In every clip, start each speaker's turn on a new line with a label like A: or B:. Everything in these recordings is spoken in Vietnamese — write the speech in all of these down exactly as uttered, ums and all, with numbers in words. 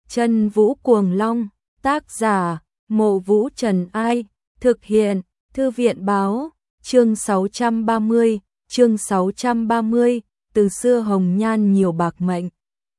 A: Chân Vũ Cuồng Long, tác giả, Mộ Vũ Trần Ai, thực hiện, Thư viện báo, chương sáu trăm ba mươi, chương sáu trăm ba mươi, từ xưa hồng nhan nhiều bạc mệnh.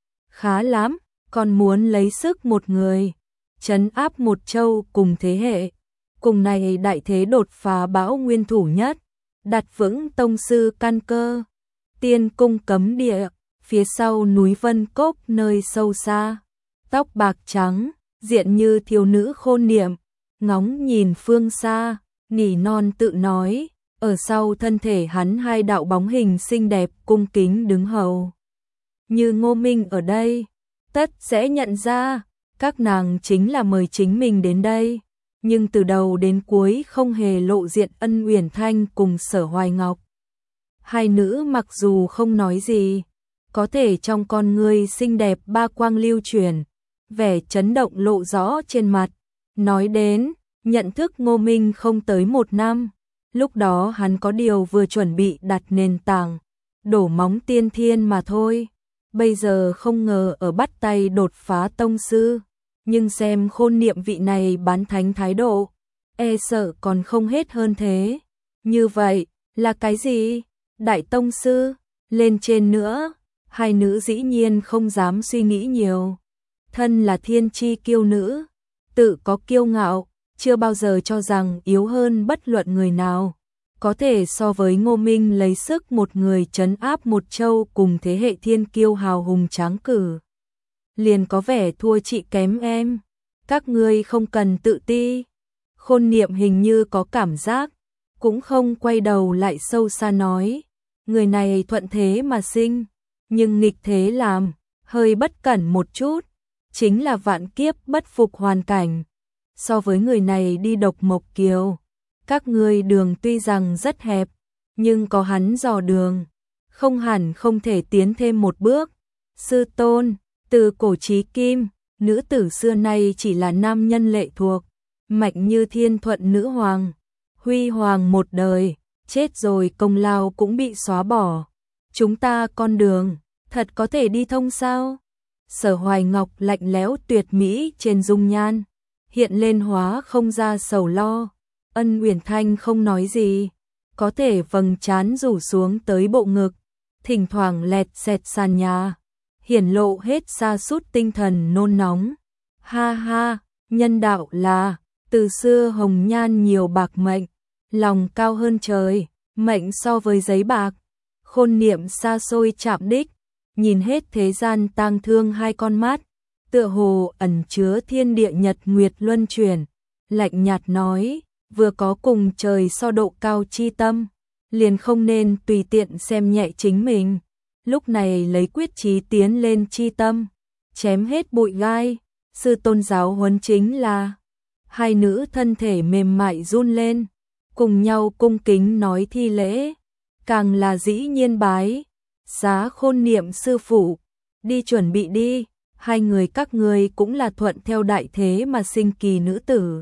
A: Khá lắm, còn muốn lấy sức một người, trấn áp một châu cùng thế hệ, cùng này đại thế đột phá bão nguyên thủ nhất, đặt vững tông sư căn cơ, tiên cung cấm địa, phía sau núi Vân Cốc nơi sâu xa, tóc bạc trắng, diện như thiếu nữ khôn niệm, ngóng nhìn phương xa, nỉ non tự nói, ở sau thân thể hắn hai đạo bóng hình xinh đẹp cung kính đứng hầu. Như Ngô Minh ở đây, tất sẽ nhận ra, các nàng chính là mời chính mình đến đây, nhưng từ đầu đến cuối không hề lộ diện Ân Uyển Thanh cùng Sở Hoài Ngọc. Hai nữ mặc dù không nói gì, có thể trong con ngươi xinh đẹp ba quang lưu truyền, vẻ chấn động lộ rõ trên mặt. Nói đến, nhận thức Ngô Minh không tới một năm, lúc đó hắn có điều vừa chuẩn bị đặt nền tảng, đổ móng tiên thiên mà thôi. Bây giờ không ngờ ở bắt tay đột phá tông sư, nhưng xem Khôn Niệm vị này bán thánh thái độ, e sợ còn không hết hơn thế. Như vậy, là cái gì? Đại tông sư, lên trên nữa, hai nữ dĩ nhiên không dám suy nghĩ nhiều. Thân là thiên chi kiêu nữ, tự có kiêu ngạo, chưa bao giờ cho rằng yếu hơn bất luận người nào. Có thể so với Ngô Minh lấy sức một người trấn áp một châu cùng thế hệ thiên kiêu hào hùng tráng cử. Liền có vẻ thua chị kém em, các ngươi không cần tự ti. Khôn Niệm hình như có cảm giác, cũng không quay đầu lại sâu xa nói, người này thuận thế mà sinh, nhưng nghịch thế làm, hơi bất cẩn một chút, chính là vạn kiếp bất phục hoàn cảnh. So với người này đi độc mộc kiều, các ngươi đường tuy rằng rất hẹp, nhưng có hắn dò đường, không hẳn không thể tiến thêm một bước. Sư tôn, từ cổ chí kim, nữ tử xưa nay chỉ là nam nhân lệ thuộc, mạnh như thiên thuận nữ hoàng, huy hoàng một đời, chết rồi công lao cũng bị xóa bỏ. Chúng ta con đường, thật có thể đi thông sao? Sở Hoài Ngọc lạnh lẽo tuyệt mỹ trên dung nhan, hiện lên hóa không ra sầu lo. Ân Uyển Thanh không nói gì, có thể vầng trán rủ xuống tới bộ ngực, thỉnh thoảng lẹt xẹt sàn nhà, hiển lộ hết sa sút tinh thần nôn nóng. Ha ha, nhân đạo là, từ xưa hồng nhan nhiều bạc mệnh, lòng cao hơn trời, mệnh so với giấy bạc. Khôn Niệm xa xôi chạm đích, nhìn hết thế gian tang thương hai con mắt, tựa hồ ẩn chứa thiên địa nhật nguyệt luân chuyển, lạnh nhạt nói, vừa có cùng trời so độ cao chi tâm, liền không nên tùy tiện xem nhẹ chính mình. Lúc này lấy quyết chí tiến lên chi tâm, chém hết bụi gai, sư tôn giáo huấn chính là. Hai nữ thân thể mềm mại run lên, cùng nhau cung kính nói thi lễ, càng là dĩ nhiên bái. Giá Khôn Niệm sư phụ, đi chuẩn bị đi, hai người các ngươi cũng là thuận theo đại thế mà sinh kỳ nữ tử.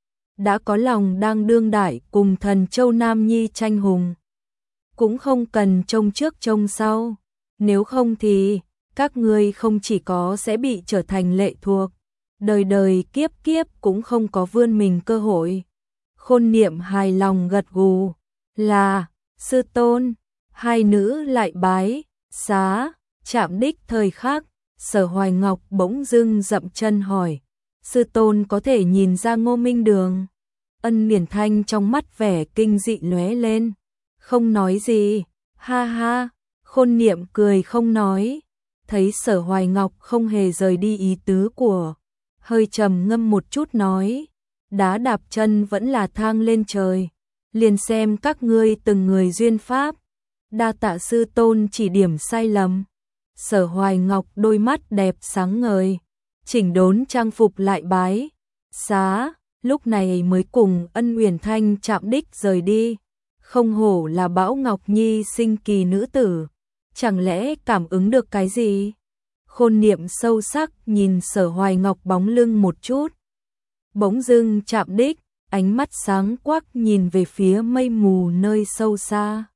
A: Đã có lòng đang đương đại cùng thần châu Nam Nhi tranh hùng, cũng không cần trông trước trông sau, nếu không thì các ngươi không chỉ có sẽ bị trở thành lệ thuộc, đời đời kiếp kiếp cũng không có vươn mình cơ hội. Khôn Niệm hài lòng gật gù, là, sư tôn. Hai nữ lại bái, xá, chạm đích thời khắc, Sở Hoài Ngọc bỗng dưng dậm chân hỏi, sư tôn có thể nhìn ra Ngô Minh đường? Ân Uyển Thanh trong mắt vẻ kinh dị lóe lên, không nói gì. Ha ha, Khôn Niệm cười không nói, thấy Sở Hoài Ngọc không hề rời đi ý tứ của, hơi trầm ngâm một chút nói, đá đạp chân vẫn là thang lên trời, liền xem các ngươi từng người duyên pháp, đa tạ sư tôn chỉ điểm sai lầm. Sở Hoài Ngọc đôi mắt đẹp sáng ngời, chỉnh đốn trang phục lại bái, xá, lúc này mới cùng Ân Uyển Thanh chạm đích rời đi. Không hổ là Bão Ngọc Nhi sinh kỳ nữ tử, chẳng lẽ cảm ứng được cái gì? Khôn Niệm sâu sắc nhìn Sở Hoài Ngọc bóng lưng một chút, bỗng dưng chạm đích, ánh mắt sáng quắc nhìn về phía mây mù nơi sâu xa,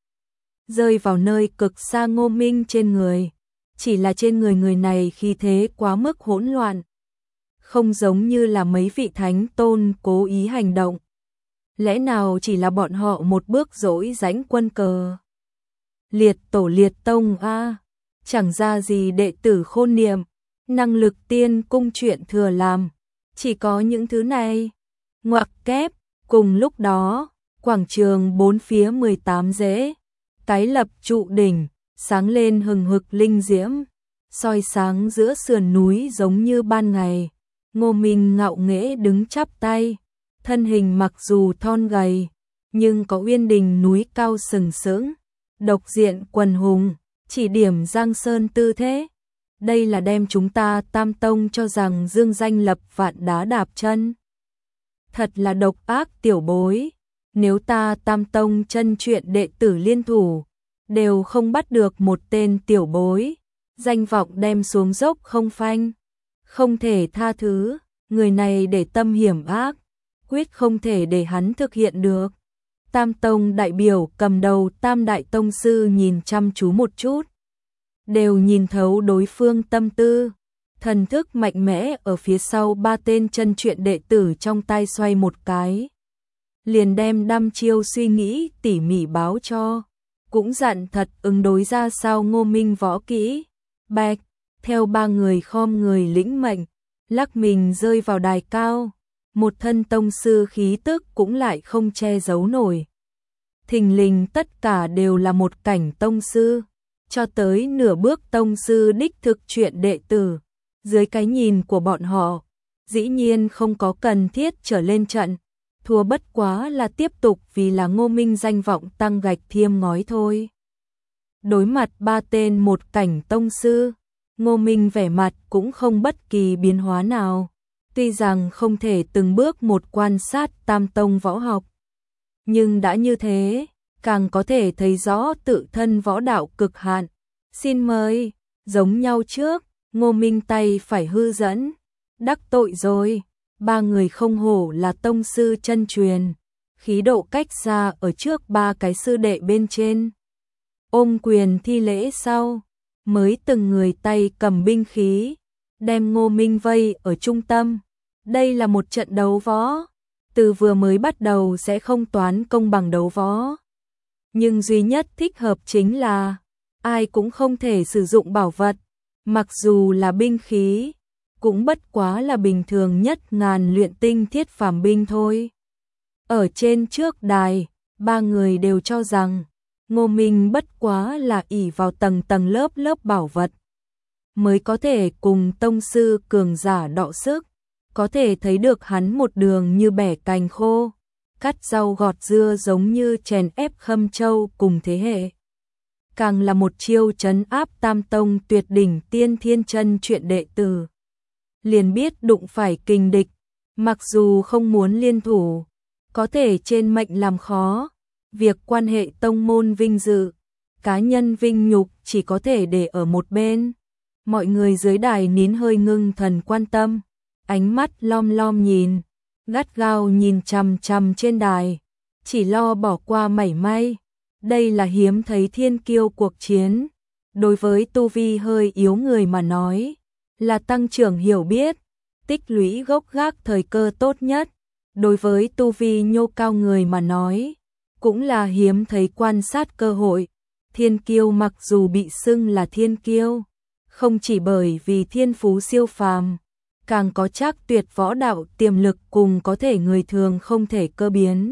A: rơi vào nơi cực xa Ngô Minh trên người. Chỉ là trên người người này khí thế quá mức hỗn loạn, không giống như là mấy vị thánh tôn cố ý hành động. Lẽ nào chỉ là bọn họ một bước dỗi rãnh quân cờ? Liệt tổ liệt tông a, chẳng ra gì đệ tử khôn niệm, năng lực tiên cung chuyện thừa làm, chỉ có những thứ này. Ngoặc kép, cùng lúc đó, quảng trường bốn phía mười tám rễ, tái lập trụ đỉnh, sáng lên hừng hực linh diễm, soi sáng giữa sườn núi giống như ban ngày. Ngô Minh ngạo nghễ đứng chắp tay, thân hình mặc dù thon gầy, nhưng có uyên đình núi cao sừng sững, độc diện quần hùng, chỉ điểm giang sơn tư thế. Đây là đem chúng ta Tam Tông cho rằng dương danh lập vạn đá đạp chân. Thật là độc ác tiểu bối, nếu ta Tam Tông chân chuyện đệ tử liên thủ, đều không bắt được một tên tiểu bối, danh vọng đem xuống dốc không phanh, không thể tha thứ, người này để tâm hiểm ác, quyết không thể để hắn thực hiện được. Tam Tông đại biểu cầm đầu Tam Đại Tông Sư nhìn chăm chú một chút, đều nhìn thấu đối phương tâm tư, thần thức mạnh mẽ ở phía sau ba tên chân truyện đệ tử trong tay xoay một cái. Liền đem đăm chiêu suy nghĩ tỉ mỉ báo cho, cũng dặn thật ứng đối ra sao Ngô Minh võ kỹ. Bạch, theo ba người khom người lĩnh mệnh, lắc mình rơi vào đài cao, một thân tông sư khí tức cũng lại không che giấu nổi. Thình lình tất cả đều là một cảnh tông sư, cho tới nửa bước tông sư đích thực chuyện đệ tử, dưới cái nhìn của bọn họ, dĩ nhiên không có cần thiết trở lên trận, thua bất quá là tiếp tục vì là Ngô Minh danh vọng tăng gạch thêm ngói thôi. Đối mặt ba tên một cảnh tông sư, Ngô Minh vẻ mặt cũng không bất kỳ biến hóa nào, tuy rằng không thể từng bước một quan sát Tam Tông võ học, nhưng đã như thế, càng có thể thấy rõ tự thân võ đạo cực hạn. Xin mời, giống nhau trước, Ngô Minh tay phải hư dẫn, đắc tội rồi, ba người không hổ là tông sư chân truyền, khí độ cách xa ở trước ba cái sư đệ bên trên. Ôm quyền thi lễ sau, mới từng người tay cầm binh khí, đem Ngô Minh vây ở trung tâm. Đây là một trận đấu võ, từ vừa mới bắt đầu sẽ không toán công bằng đấu võ. Nhưng duy nhất thích hợp chính là, ai cũng không thể sử dụng bảo vật, mặc dù là binh khí, cũng bất quá là bình thường nhất ngàn luyện tinh thiết phàm binh thôi. Ở trên trước đài, ba người đều cho rằng, Ngô Minh bất quá là ỷ vào tầng tầng lớp lớp bảo vật, mới có thể cùng tông sư cường giả đọ sức, có thể thấy được hắn một đường như bẻ cành khô, cắt rau gọt dưa giống như chèn ép Khâm Châu cùng thế hệ. Càng là một chiêu trấn áp Tam Tông tuyệt đỉnh tiên thiên chân truyện đệ tử. Liền biết đụng phải kình địch, mặc dù không muốn liên thủ, có thể trên mệnh làm khó, việc quan hệ tông môn vinh dự, cá nhân vinh nhục chỉ có thể để ở một bên. Mọi người dưới đài nín hơi ngưng thần quan tâm, ánh mắt lom lom nhìn, gắt gao nhìn chằm chằm trên đài, chỉ lo bỏ qua mảy may. Đây là hiếm thấy thiên kiêu cuộc chiến, đối với tu vi hơi yếu người mà nói, là tăng trưởng hiểu biết, tích lũy gốc gác thời cơ tốt nhất. Đối với tu vi nhô cao người mà nói, cũng là hiếm thấy quan sát cơ hội. Thiên kiêu mặc dù bị xưng là thiên kiêu, không chỉ bởi vì thiên phú siêu phàm, càng có chắc tuyệt võ đạo tiềm lực cùng có thể người thường không thể cơ biến.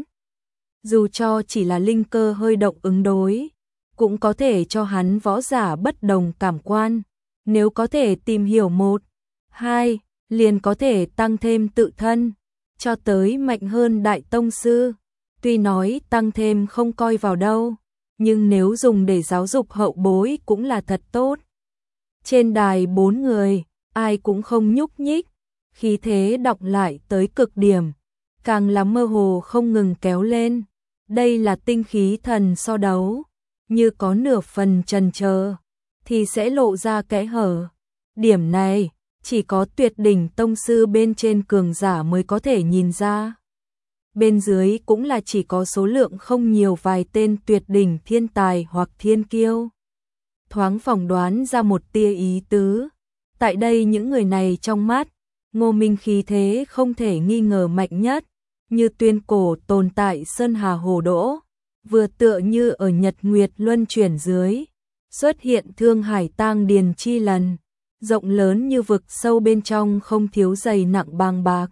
A: Dù cho chỉ là linh cơ hơi động ứng đối, cũng có thể cho hắn võ giả bất đồng cảm quan. Nếu có thể tìm hiểu một, hai, liền có thể tăng thêm tự thân, cho tới mạnh hơn đại tông sư. Tuy nói tăng thêm không coi vào đâu, nhưng nếu dùng để giáo dục hậu bối cũng là thật tốt. Trên đài bốn người, ai cũng không nhúc nhích, khí thế đọng lại tới cực điểm, càng là mơ hồ không ngừng kéo lên. Đây là tinh khí thần so đấu, như có nửa phần chần chờ thì sẽ lộ ra kẽ hở. Điểm này, chỉ có tuyệt đỉnh tông sư bên trên cường giả mới có thể nhìn ra. Bên dưới cũng là chỉ có số lượng không nhiều vài tên tuyệt đỉnh thiên tài hoặc thiên kiêu. Thoáng phỏng đoán ra một tia ý tứ. Tại đây những người này trong mắt, Ngô Minh khí thế không thể nghi ngờ mạnh nhất, như tuyên cổ tồn tại sơn hà hồ đỗ, vừa tựa như ở nhật nguyệt luân chuyển dưới, xuất hiện thương hải tang điền chi lần, rộng lớn như vực sâu bên trong không thiếu dày nặng bàng bạc.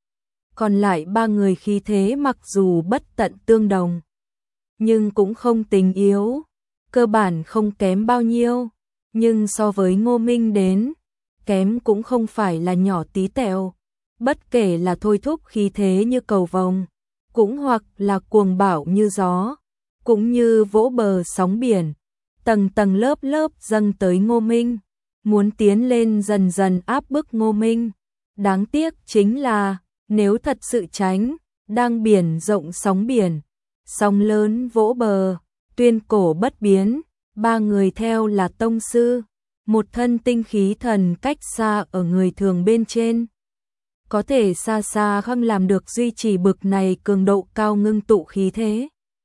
A: Còn lại ba người khí thế mặc dù bất tận tương đồng, nhưng cũng không tình yếu, cơ bản không kém bao nhiêu, nhưng so với Ngô Minh đến, kém cũng không phải là nhỏ tí tẹo, bất kể là thôi thúc khí thế như cầu vồng, cũng hoặc là cuồng bạo như gió, cũng như vỗ bờ sóng biển, tầng tầng lớp lớp dâng tới Ngô Minh, muốn tiến lên dần dần áp bức Ngô Minh. Đáng tiếc chính là, nếu thật sự tránh, đang biển rộng sóng biển, sóng lớn vỗ bờ, tuyên cổ bất biến, ba người theo là tông sư, một thân tinh khí thần cách xa ở người thường bên trên. Có thể xa xa không làm được duy trì bực này cường độ cao ngưng tụ khí thế.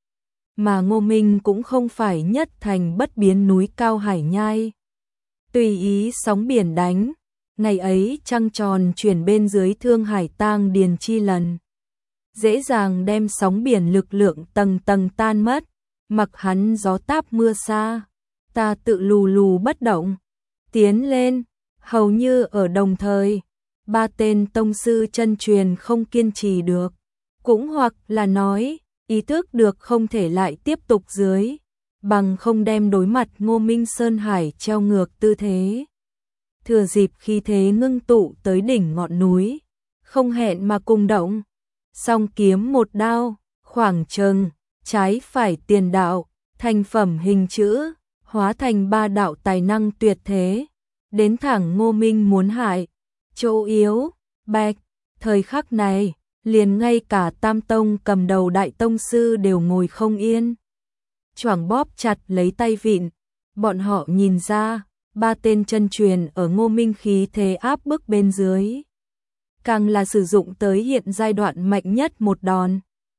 A: Mà Ngô Minh cũng không phải nhất thành bất biến núi cao hải nhai. Tùy ý sóng biển đánh, ngày ấy trăng tròn chuyển bên dưới thương hải tang điền chi lần. Dễ dàng đem sóng biển lực lượng tầng tầng tan mất, mặc hắn gió táp mưa xa, ta tự lù lù bất động, tiến lên, hầu như ở đồng thời, ba tên tông sư chân truyền không kiên trì được, cũng hoặc là nói, ý thức được không thể lại tiếp tục dưới, bằng không đem đối mặt Ngô Minh Sơn Hải treo ngược tư thế. Thừa dịp khi thế ngưng tụ tới đỉnh ngọn núi, không hẹn mà cùng động, song kiếm một đao, khoảng chừng, trái phải tiền đạo, thành phẩm hình chữ, hóa thành ba đạo tài năng tuyệt thế, đến thẳng Ngô Minh muốn hại, chỗ yếu, bạch, thời khắc này, liền ngay cả Tam Tông cầm đầu đại tông sư đều ngồi không yên. Choàng bóp chặt lấy tay vịn, bọn họ nhìn ra, ba tên chân truyền ở Ngô Minh khí thế áp bức bên dưới. Càng là sử dụng tới hiện giai đoạn mạnh nhất một đòn.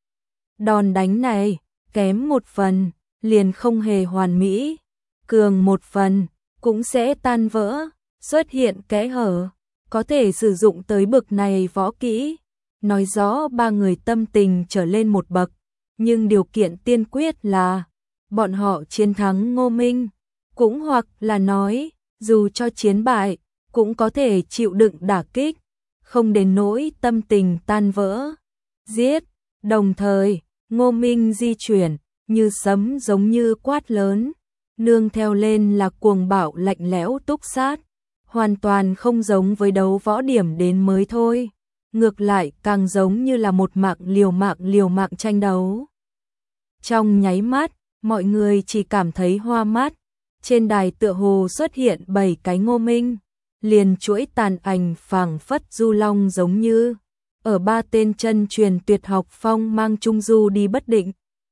A: Đòn đánh này, kém một phần, liền không hề hoàn mỹ, cường một phần, cũng sẽ tan vỡ, xuất hiện kẽ hở, có thể sử dụng tới bực này võ kỹ, nói rõ ba người tâm tình trở lên một bậc, nhưng điều kiện tiên quyết là bọn họ chiến thắng Ngô Minh, cũng hoặc là nói, dù cho chiến bại, cũng có thể chịu đựng đả kích, không đến nỗi tâm tình tan vỡ. Giết, đồng thời, Ngô Minh di chuyển, như sấm giống như quát lớn, nương theo lên là cuồng bạo lạnh lẽo túc sát, hoàn toàn không giống với đấu võ điểm đến mới thôi, ngược lại càng giống như là một mạng liều mạng liều mạng tranh đấu. Trong nháy mắt, mọi người chỉ cảm thấy hoa mắt, trên đài tựa hồ xuất hiện bảy cái Ngô Minh, liền chuỗi tàn ảnh phảng phất du long giống như, ở ba tên chân truyền tuyệt học phong mang trung du đi bất định.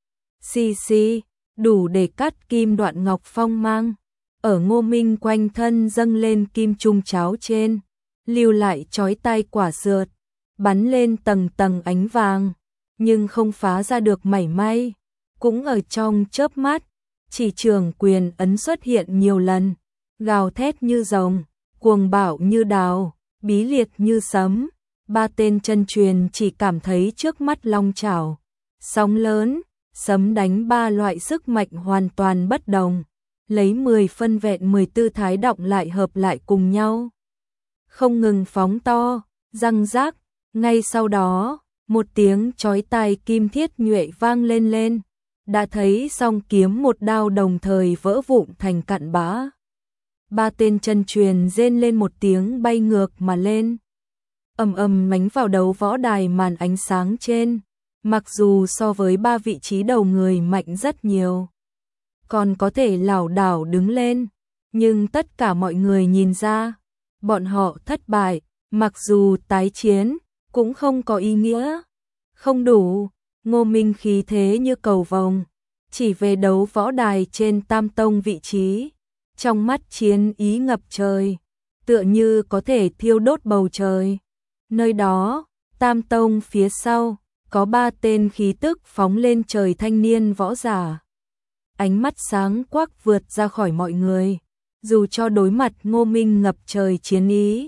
A: Xì xì, đủ để cắt kim đoạn ngọc phong mang, ở Ngô Minh quanh thân dâng lên kim trung cháo trên, lưu lại chói tai quả sượt, bắn lên tầng tầng ánh vàng, nhưng không phá ra được mảy may, cũng ở trong chớp mắt, chỉ trường quyền ấn xuất hiện nhiều lần, gào thét như rồng, cuồng bạo như đào, bí liệt như sấm, ba tên chân truyền chỉ cảm thấy trước mắt long chảo, sóng lớn, sấm đánh ba loại sức mạnh hoàn toàn bất đồng, lấy mười phân vẹn mười tư thái động lại hợp lại cùng nhau. Không ngừng phóng to, răng rác, ngay sau đó, một tiếng chói tai kim thiết nhuệ vang lên lên, đã thấy song kiếm một đao đồng thời vỡ vụn thành cặn bã. Ba tên chân truyền rên lên một tiếng bay ngược mà lên, ầm ầm đánh vào đấu võ đài màn ánh sáng trên, mặc dù so với ba vị trí đầu người mạnh rất nhiều, còn có thể lảo đảo đứng lên, nhưng tất cả mọi người nhìn ra, bọn họ thất bại, mặc dù tái chiến, cũng không có ý nghĩa, không đủ. Ngô Minh khí thế như cầu vồng, chỉ về đấu võ đài trên Tam Tông vị trí, trong mắt chiến ý ngập trời, tựa như có thể thiêu đốt bầu trời. Nơi đó, Tam Tông phía sau, có ba tên khí tức phóng lên trời thanh niên võ giả. Ánh mắt sáng quắc vượt ra khỏi mọi người, dù cho đối mặt Ngô Minh ngập trời chiến ý,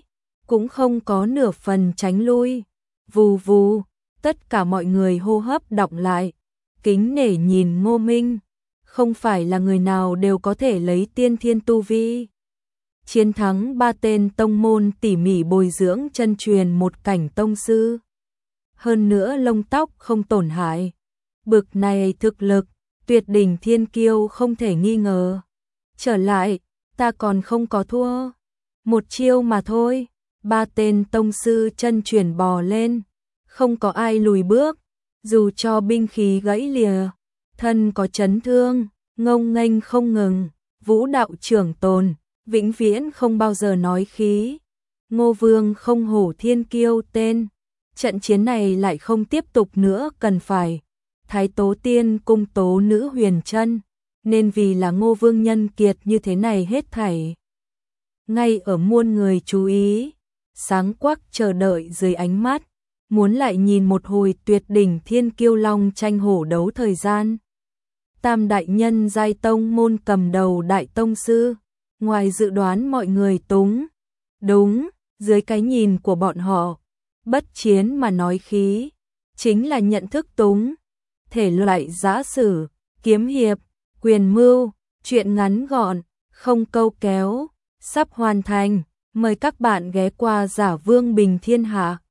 A: cũng không có nửa phần tránh lui. Vù vù, tất cả mọi người hô hấp đọng lại, kính nể nhìn Ngô Minh, không phải là người nào đều có thể lấy tiên thiên tu vi. Chiến thắng ba tên tông môn tỉ mỉ bồi dưỡng chân truyền một cảnh tông sư. Hơn nữa lông tóc không tổn hại. Bực này thực lực, tuyệt đỉnh thiên kiêu không thể nghi ngờ. Trở lại, ta còn không có thua. Một chiêu mà thôi, ba tên tông sư chân truyền bò lên. Không có ai lùi bước, dù cho binh khí gãy lìa, thân có chấn thương, ngông nghênh không ngừng, vũ đạo trưởng tồn, vĩnh viễn không bao giờ nói khí. Ngô Vương không hổ thiên kiêu tên, trận chiến này lại không tiếp tục nữa cần phải. Thái Tố Tiên cung tố nữ huyền chân, nên vì là Ngô Vương nhân kiệt như thế này hết thảy. Ngay ở muôn người chú ý, sáng quắc chờ đợi dưới ánh mắt, muốn lại nhìn một hồi tuyệt đỉnh thiên kiêu long tranh hổ đấu thời gian. Tam đại nhân giai tông môn cầm đầu đại tông sư, ngoài dự đoán mọi người túng. Đúng, dưới cái nhìn của bọn họ, bất chiến mà nói khí, chính là nhận thức túng. Thể loại giã sử, kiếm hiệp, quyền mưu, chuyện ngắn gọn, không câu kéo, sắp hoàn thành. Mời các bạn ghé qua Giả Vương Bình Thiên Hạ.